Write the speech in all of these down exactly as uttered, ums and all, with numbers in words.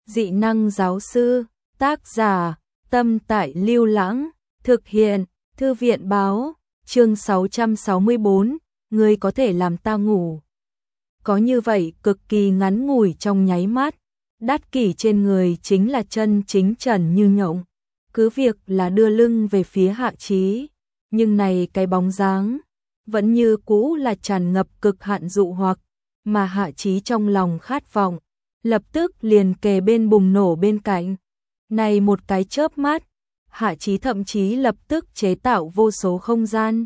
Dị năng giáo sư, tác giả, Tâm Tại Lưu Lãng, thực hiện, Thư viện báo, chương sáu trăm sáu mươi bốn, ngươi có thể làm ta ngủ. Có như vậy cực kỳ ngắn ngủi trong nháy mắt, Đát Kỷ trên người chính là chân chính trần như nhộng, cứ việc là đưa lưng về phía Hạ Chí, nhưng này cái bóng dáng vẫn như cũ là tràn ngập cực hạn dụ hoặc, mà Hạ Chí trong lòng khát vọng, lập tức liền kề bên bùng nổ bên cạnh. Này một cái chớp mắt, Hạ Chí thậm chí lập tức chế tạo vô số không gian,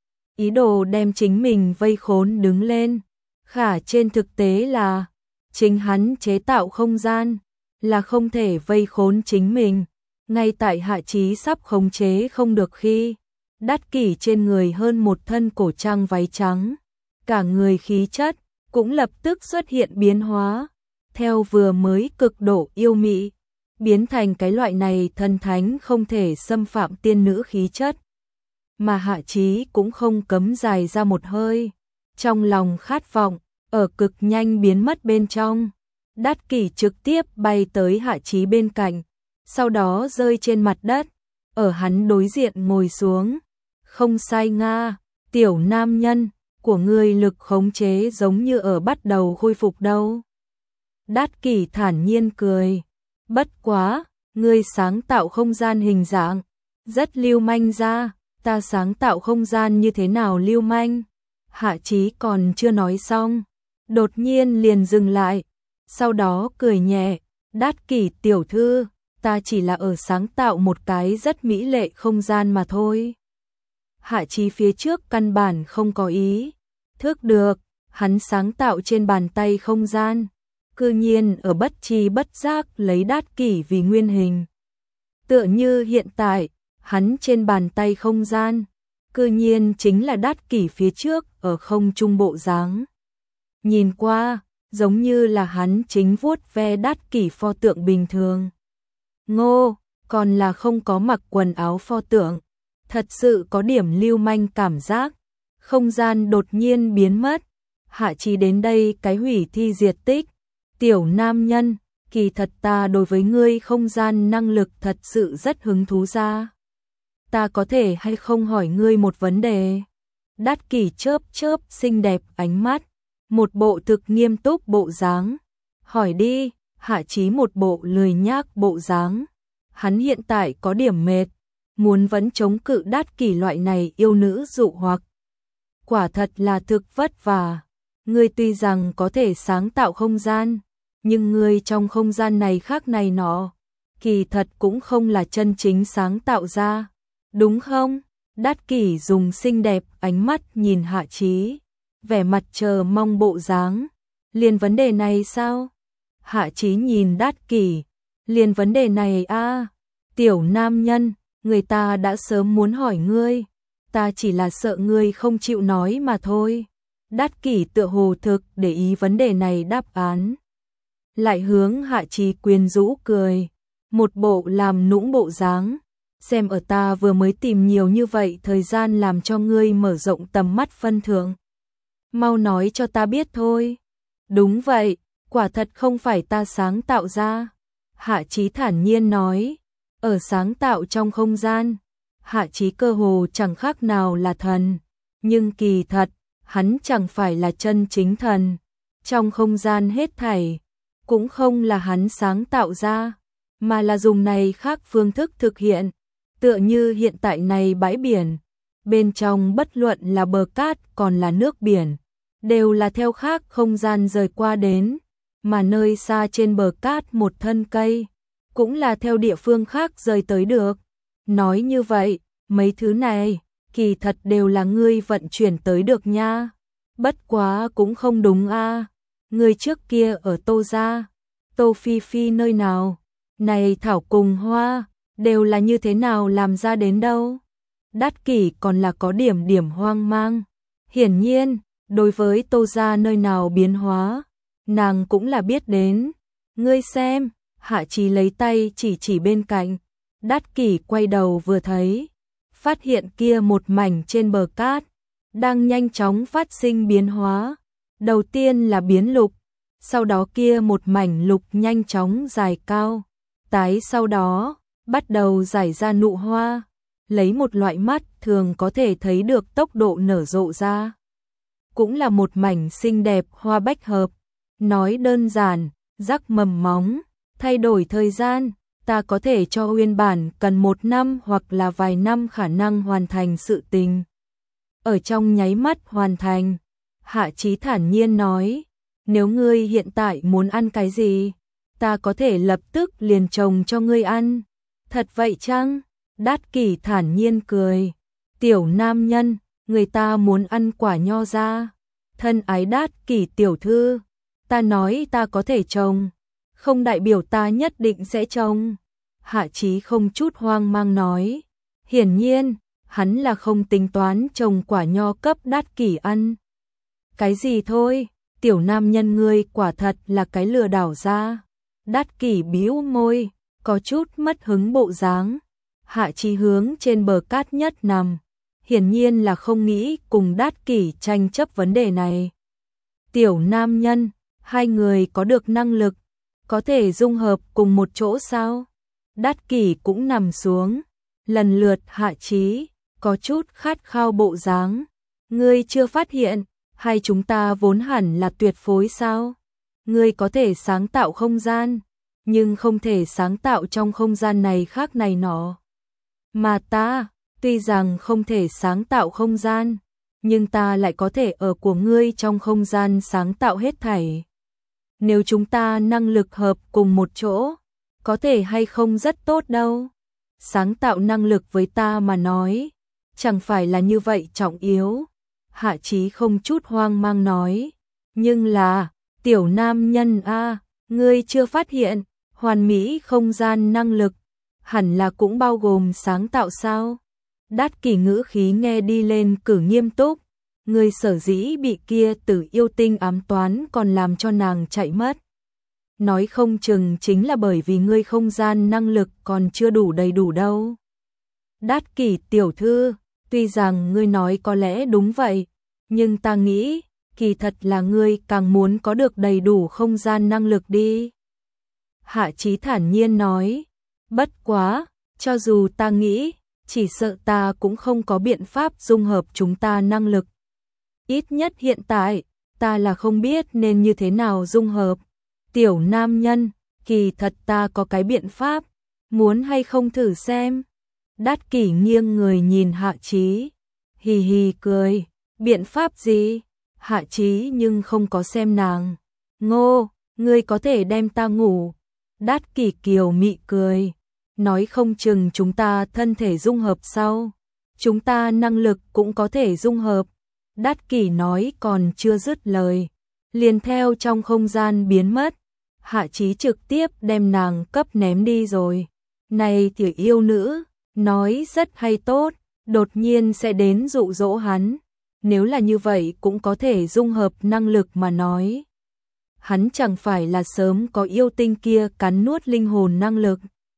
ý đồ đem chính mình vây khốn đứng lên. Khả trên thực tế là, chính hắn chế tạo không gian, là không thể vây khốn chính mình. Ngay tại Hạ Chí sắp khống chế không được khi, Đát Kỷ trên người hơn một thân cổ trang váy trắng, cả người khí chất cũng lập tức xuất hiện biến hóa, theo vừa mới cực độ yêu mị, biến thành cái loại này thần thánh không thể xâm phạm tiên nữ khí chất. Mà Hạ Chí cũng không cấm dài ra một hơi, trong lòng khát vọng, ở cực nhanh biến mất bên trong. Đát Kỷ trực tiếp bay tới Hạ Chí bên cạnh, sau đó rơi trên mặt đất, ở hắn đối diện ngồi xuống. Không sai nga, tiểu nam nhân, của ngươi lực khống chế giống như ở bắt đầu khôi phục đâu. Đát Kỷ thản nhiên cười, bất quá, ngươi sáng tạo không gian hình dạng, rất lưu manh ra, ta sáng tạo không gian như thế nào lưu manh. Hạ Chí còn chưa nói xong, đột nhiên liền dừng lại, sau đó cười nhẹ, Đát Kỷ tiểu thư, ta chỉ là ở sáng tạo một cái rất mỹ lệ không gian mà thôi. Hạ Chí phía trước căn bản không có ý thức được, hắn sáng tạo trên bàn tay không gian, cư nhiên ở bất tri bất giác lấy Đát Kỷ vì nguyên hình. Tựa như hiện tại, hắn trên bàn tay không gian, cư nhiên chính là Đát Kỷ phía trước ở không trung bộ dáng. Nhìn qua, giống như là hắn chính vuốt ve Đát Kỷ pho tượng bình thường. Ngô, còn là không có mặc quần áo pho tượng, thật sự có điểm lưu manh cảm giác. Không gian đột nhiên biến mất, Hạ Chí đến đây cái hủy thi diệt tích. Tiểu nam nhân, kỳ thật ta đối với ngươi không gian năng lực thật sự rất hứng thú ra. Ta có thể hay không hỏi ngươi một vấn đề? Đát Kỷ chớp chớp xinh đẹp ánh mắt, một bộ thực nghiêm túc bộ dáng. Hỏi đi. Hạ Chí một bộ lười nhác bộ dáng. Hắn hiện tại có điểm mệt, muốn vẫn chống cự Đát Kỷ loại này yêu nữ dụ hoặc. Quả thật là thực vất vả. Ngươi tuy rằng có thể sáng tạo không gian, nhưng ngươi trong không gian này khác này nọ, kỳ thật cũng không là chân chính sáng tạo ra, đúng không? Đát Kỷ dùng xinh đẹp ánh mắt nhìn Hạ Chí, vẻ mặt chờ mong bộ dáng. Liền vấn đề này sao? Hạ Chí nhìn Đát Kỷ, liền vấn đề này a, à, tiểu nam nhân, người ta đã sớm muốn hỏi ngươi, ta chỉ là sợ ngươi không chịu nói mà thôi. Đát Kỷ tựa hồ thực để ý vấn đề này đáp án, lại hướng Hạ Chí quyến rũ cười, một bộ làm nũng bộ dáng. Xem ở ta vừa mới tìm nhiều như vậy thời gian làm cho ngươi mở rộng tầm mắt phân thượng, mau nói cho ta biết thôi. Đúng vậy, quả thật không phải ta sáng tạo ra. Hạ Chí thản nhiên nói, ở sáng tạo trong không gian, Hạ Chí cơ hồ chẳng khác nào là thần, nhưng kỳ thật, hắn chẳng phải là chân chính thần. Trong không gian hết thảy, cũng không là hắn sáng tạo ra, mà là dùng này khác phương thức thực hiện. Tựa như hiện tại này bãi biển, bên trong bất luận là bờ cát còn là nước biển, đều là theo khác không gian rời qua đến, mà nơi xa trên bờ cát một thân cây, cũng là theo địa phương khác rời tới được. Nói như vậy, mấy thứ này, kỳ thật đều là ngươi vận chuyển tới được nha. Bất quá cũng không đúng a, à. Ngươi trước kia ở Tô gia, Tô Phi Phi nơi nào, này thảo cùng hoa, đều là như thế nào làm ra đến đâu? Đát Kỷ còn là có điểm điểm hoang mang. Hiển nhiên, đối với Tô gia nơi nào biến hóa, nàng cũng là biết đến. Ngươi xem, Hạ Chí lấy tay chỉ chỉ bên cạnh. Đát Kỷ quay đầu vừa thấy, phát hiện kia một mảnh trên bờ cát đang nhanh chóng phát sinh biến hóa. Đầu tiên là biến lục, sau đó kia một mảnh lục nhanh chóng dài cao, tái sau đó bắt đầu rải ra nụ hoa, lấy một loại mắt thường có thể thấy được tốc độ nở rộ ra. Cũng là một mảnh xinh đẹp hoa bách hợp, nói đơn giản, rắc mầm móng, thay đổi thời gian, ta có thể cho nguyên bản cần một năm hoặc là vài năm khả năng hoàn thành sự tình. Ở trong nháy mắt hoàn thành, Hạ Chí thản nhiên nói, nếu ngươi hiện tại muốn ăn cái gì, ta có thể lập tức liền trồng cho ngươi ăn. Thật vậy chăng? Đát Kỷ thản nhiên cười. Tiểu nam nhân, người ta muốn ăn quả nho ra. Thân ái Đát Kỷ tiểu thư, ta nói ta có thể trồng, không đại biểu ta nhất định sẽ trồng. Hạ Chí không chút hoang mang nói. Hiển nhiên, hắn là không tính toán trồng quả nho cấp Đát Kỷ ăn. Cái gì thôi, tiểu nam nhân ngươi quả thật là cái lừa đảo ra. Đát Kỷ bĩu môi, có chút mất hứng bộ dáng. Hạ Chí hướng trên bờ cát nhất nằm, hiển nhiên là không nghĩ cùng Đát Kỷ tranh chấp vấn đề này. Tiểu nam nhân, hai người có được năng lực, có thể dung hợp cùng một chỗ sao? Đát Kỷ cũng nằm xuống, lần lượt Hạ Chí, có chút khát khao bộ dáng. Ngươi chưa phát hiện, hay chúng ta vốn hẳn là tuyệt phối sao? Ngươi có thể sáng tạo không gian, nhưng không thể sáng tạo trong không gian này khác này nọ. Mà ta, tuy rằng không thể sáng tạo không gian, nhưng ta lại có thể ở của ngươi trong không gian sáng tạo hết thảy. Nếu chúng ta năng lực hợp cùng một chỗ, có thể hay không rất tốt đâu. Sáng tạo năng lực với ta mà nói, chẳng phải là như vậy trọng yếu. Hạ Chí không chút hoang mang nói. Nhưng là, tiểu nam nhân a, ngươi chưa phát hiện, hoàn mỹ không gian năng lực, hẳn là cũng bao gồm sáng tạo sao? Đát Kỷ ngữ khí nghe đi lên cử nghiêm túc. Ngươi sở dĩ bị kia tử yêu tinh ám toán còn làm cho nàng chạy mất. Nói không chừng chính là bởi vì ngươi không gian năng lực còn chưa đủ đầy đủ đâu. Đát Kỷ tiểu thư, tuy rằng ngươi nói có lẽ đúng vậy, nhưng ta nghĩ, kỳ thật là ngươi càng muốn có được đầy đủ không gian năng lực đi. Hạ Chí thản nhiên nói, bất quá, cho dù ta nghĩ, chỉ sợ ta cũng không có biện pháp dung hợp chúng ta năng lực. Ít nhất hiện tại, ta là không biết nên như thế nào dung hợp. Tiểu nam nhân, kỳ thật ta có cái biện pháp, muốn hay không thử xem. Đát Kỷ nghiêng người nhìn Hạ Chí, hì hì cười, biện pháp gì? Hạ Chí nhưng không có xem nàng. Ngô, ngươi có thể đem ta ngủ. Đát Kỷ kiều mị cười, nói không chừng chúng ta thân thể dung hợp sau, chúng ta năng lực cũng có thể dung hợp. Đát Kỷ nói còn chưa dứt lời, liền theo trong không gian biến mất. Hạ Chí trực tiếp đem nàng cấp ném đi rồi. Này tiểu yêu nữ, nói rất hay tốt, đột nhiên sẽ đến dụ dỗ hắn. Nếu là như vậy cũng có thể dung hợp năng lực mà nói. Hắn chẳng phải là sớm có yêu tinh kia cắn nuốt linh hồn năng lực.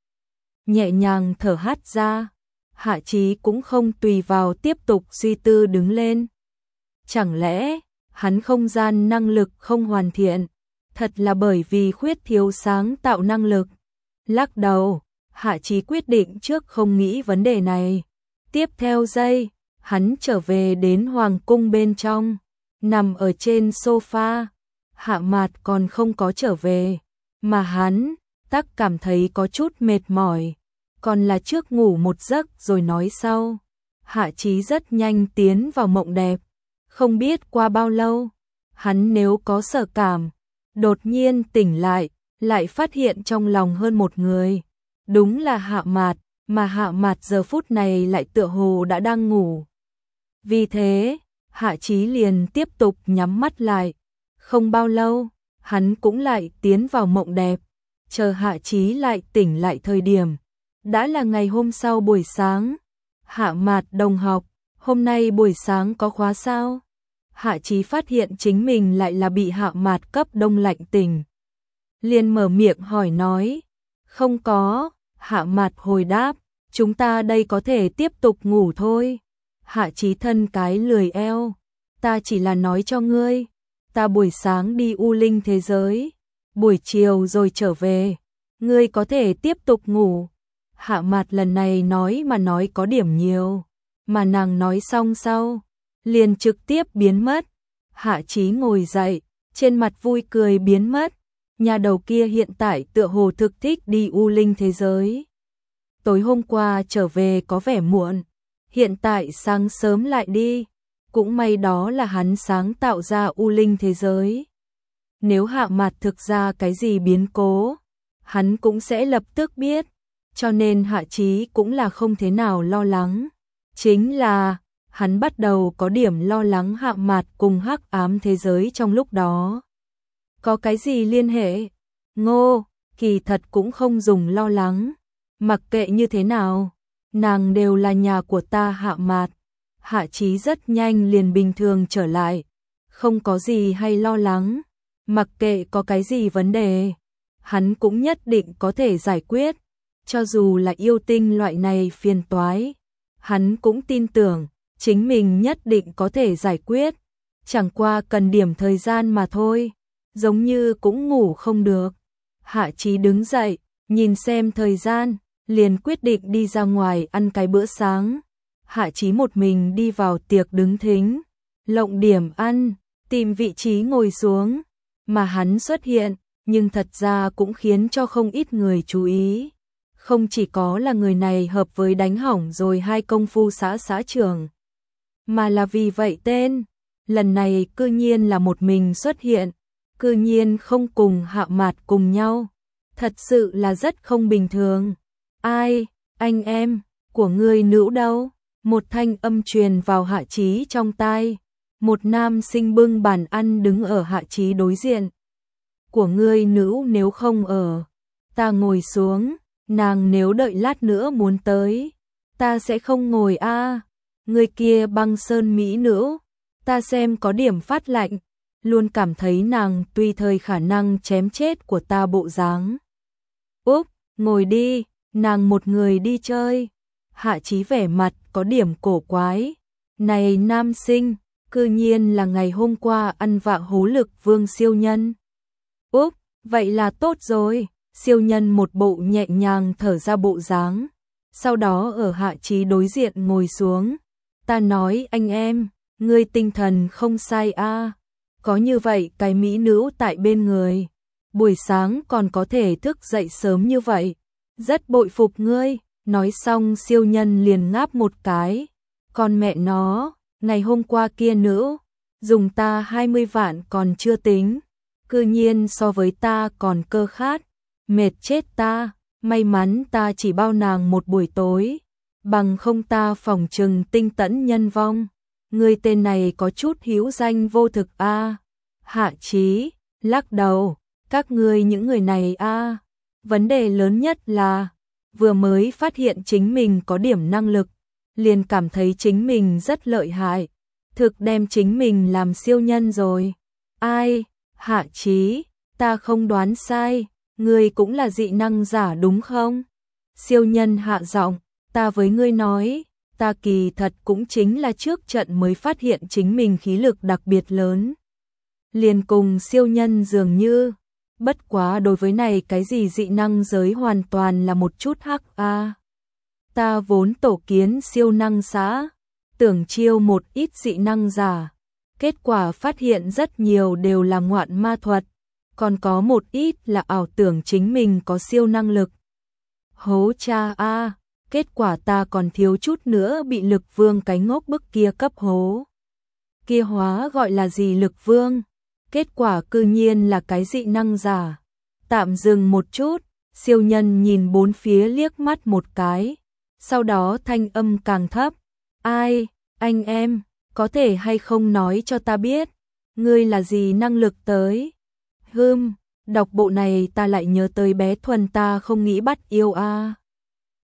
Nhẹ nhàng thở hắt ra, Hạ Chí cũng không tùy vào tiếp tục suy tư đứng lên. Chẳng lẽ, hắn không gian năng lực không hoàn thiện, thật là bởi vì khuyết thiếu sáng tạo năng lực. Lắc đầu, Hạ Chí quyết định trước không nghĩ vấn đề này. Tiếp theo giây, hắn trở về đến hoàng cung bên trong, nằm ở trên sofa. Hạ Mạt còn không có trở về, mà hắn tắc cảm thấy có chút mệt mỏi, còn là trước ngủ một giấc rồi nói sau. Hạ Chí rất nhanh tiến vào mộng đẹp, không biết qua bao lâu, hắn nếu có sợ cảm, đột nhiên tỉnh lại, lại phát hiện trong lòng hơn một người. Đúng là Hạ Mạt, mà Hạ Mạt giờ phút này lại tựa hồ đã đang ngủ. Vì thế, Hạ Chí liền tiếp tục nhắm mắt lại. Không bao lâu, hắn cũng lại tiến vào mộng đẹp. Chờ Hạ Chí lại tỉnh lại thời điểm, đã là ngày hôm sau buổi sáng. Hạ Mạt đồng học, hôm nay buổi sáng có khóa sao? Hạ Chí phát hiện chính mình lại là bị Hạ Mạt cấp đông lạnh tỉnh. Liền mở miệng hỏi nói, không có. Hạ Mạt hồi đáp, chúng ta đây có thể tiếp tục ngủ thôi. Hạ Chí thân cái lười eo, ta chỉ là nói cho ngươi, ta buổi sáng đi U Linh thế giới, buổi chiều rồi trở về, ngươi có thể tiếp tục ngủ. Hạ Mạt lần này nói mà nói có điểm nhiều, mà nàng nói xong sau, liền trực tiếp biến mất. Hạ Chí ngồi dậy, trên mặt vui cười biến mất, nhà đầu kia hiện tại tựa hồ thực thích đi U Linh thế giới. Tối hôm qua trở về có vẻ muộn, hiện tại sáng sớm lại đi, cũng may đó là hắn sáng tạo ra U Linh thế giới. Nếu Hạ Mạt thực ra cái gì biến cố, hắn cũng sẽ lập tức biết, cho nên Hạ Chí cũng là không thế nào lo lắng. Chính là, hắn bắt đầu có điểm lo lắng Hạ Mạt cùng hắc ám thế giới trong lúc đó. Có cái gì liên hệ? Ngô, kỳ thật cũng không dùng lo lắng, mặc kệ như thế nào, nàng đều là nhà của ta Hạ Mạt. Hạ Chí rất nhanh liền bình thường trở lại, không có gì hay lo lắng, mặc kệ có cái gì vấn đề, hắn cũng nhất định có thể giải quyết, cho dù là yêu tinh loại này phiền toái, hắn cũng tin tưởng chính mình nhất định có thể giải quyết, chẳng qua cần điểm thời gian mà thôi, giống như cũng ngủ không được. Hạ Chí đứng dậy, nhìn xem thời gian, liền quyết định đi ra ngoài ăn cái bữa sáng. Hạ Chí một mình đi vào tiệc đứng thính, lộng điểm ăn, tìm vị trí ngồi xuống, mà hắn xuất hiện, nhưng thật ra cũng khiến cho không ít người chú ý. Không chỉ có là người này hợp với đánh hỏng rồi hai công phu xã xã trưởng, mà là vì vậy tên, lần này cư nhiên là một mình xuất hiện, cư nhiên không cùng Hạ Mạt cùng nhau, thật sự là rất không bình thường. Ai, anh em, của ngươi nữ đâu? Một thanh âm truyền vào Hạ Chí trong tai, một nam sinh bưng bàn ăn đứng ở Hạ Chí đối diện. Của ngươi nữ nếu không ở, ta ngồi xuống, nàng nếu đợi lát nữa muốn tới, ta sẽ không ngồi a. À. Người kia băng sơn mỹ nữ, ta xem có điểm phát lạnh, luôn cảm thấy nàng tùy thời khả năng chém chết của ta bộ dáng. Úp, ngồi đi, nàng một người đi chơi. Hạ Chí vẻ mặt có điểm cổ quái. Này nam sinh, cư nhiên là ngày hôm qua ăn vạ hố lực vương siêu nhân. Úp, vậy là tốt rồi. Siêu nhân một bộ nhẹ nhàng thở ra bộ dáng, sau đó ở Hạ Chí đối diện ngồi xuống. Ta nói anh em, ngươi tinh thần không sai a, à. Có như vậy cái mỹ nữ tại bên người, buổi sáng còn có thể thức dậy sớm như vậy, rất bội phục ngươi. Nói xong siêu nhân liền ngáp một cái, con mẹ nó, ngày hôm qua kia nữ, dùng ta hai mươi vạn còn chưa tính, cư nhiên so với ta còn cơ khát, mệt chết ta, may mắn ta chỉ bao nàng một buổi tối, bằng không ta phỏng chừng tinh tẫn nhân vong. Người tên này có chút hữu danh vô thực a. À. Hạ Chí lắc đầu, các ngươi những người này a, à. Vấn đề lớn nhất là vừa mới phát hiện chính mình có điểm năng lực, liền cảm thấy chính mình rất lợi hại, thực đem chính mình làm siêu nhân rồi. Ai? Hạ Chí, ta không đoán sai, ngươi cũng là dị năng giả đúng không? Siêu nhân hạ giọng, ta với ngươi nói, ta kỳ thật cũng chính là trước trận mới phát hiện chính mình khí lực đặc biệt lớn. Liền cùng siêu nhân dường như, bất quá đối với này cái gì dị năng giới hoàn toàn là một chút hắc a. À. Ta vốn tổ kiến siêu năng xã, tưởng chiêu một ít dị năng giả, kết quả phát hiện rất nhiều đều là ngoạn ma thuật, còn có một ít là ảo tưởng chính mình có siêu năng lực. Hố cha a, à, kết quả ta còn thiếu chút nữa bị lực vương cái ngốc bức kia cấp hố. Kia hóa gọi là gì lực vương? Kết quả cư nhiên là cái dị năng giả. Tạm dừng một chút, siêu nhân nhìn bốn phía liếc mắt một cái, sau đó thanh âm càng thấp. Ai, anh em, có thể hay không nói cho ta biết, ngươi là gì năng lực tới? Hừm, đọc bộ này ta lại nhớ tới bé Thuần ta không nghĩ bắt yêu a. À.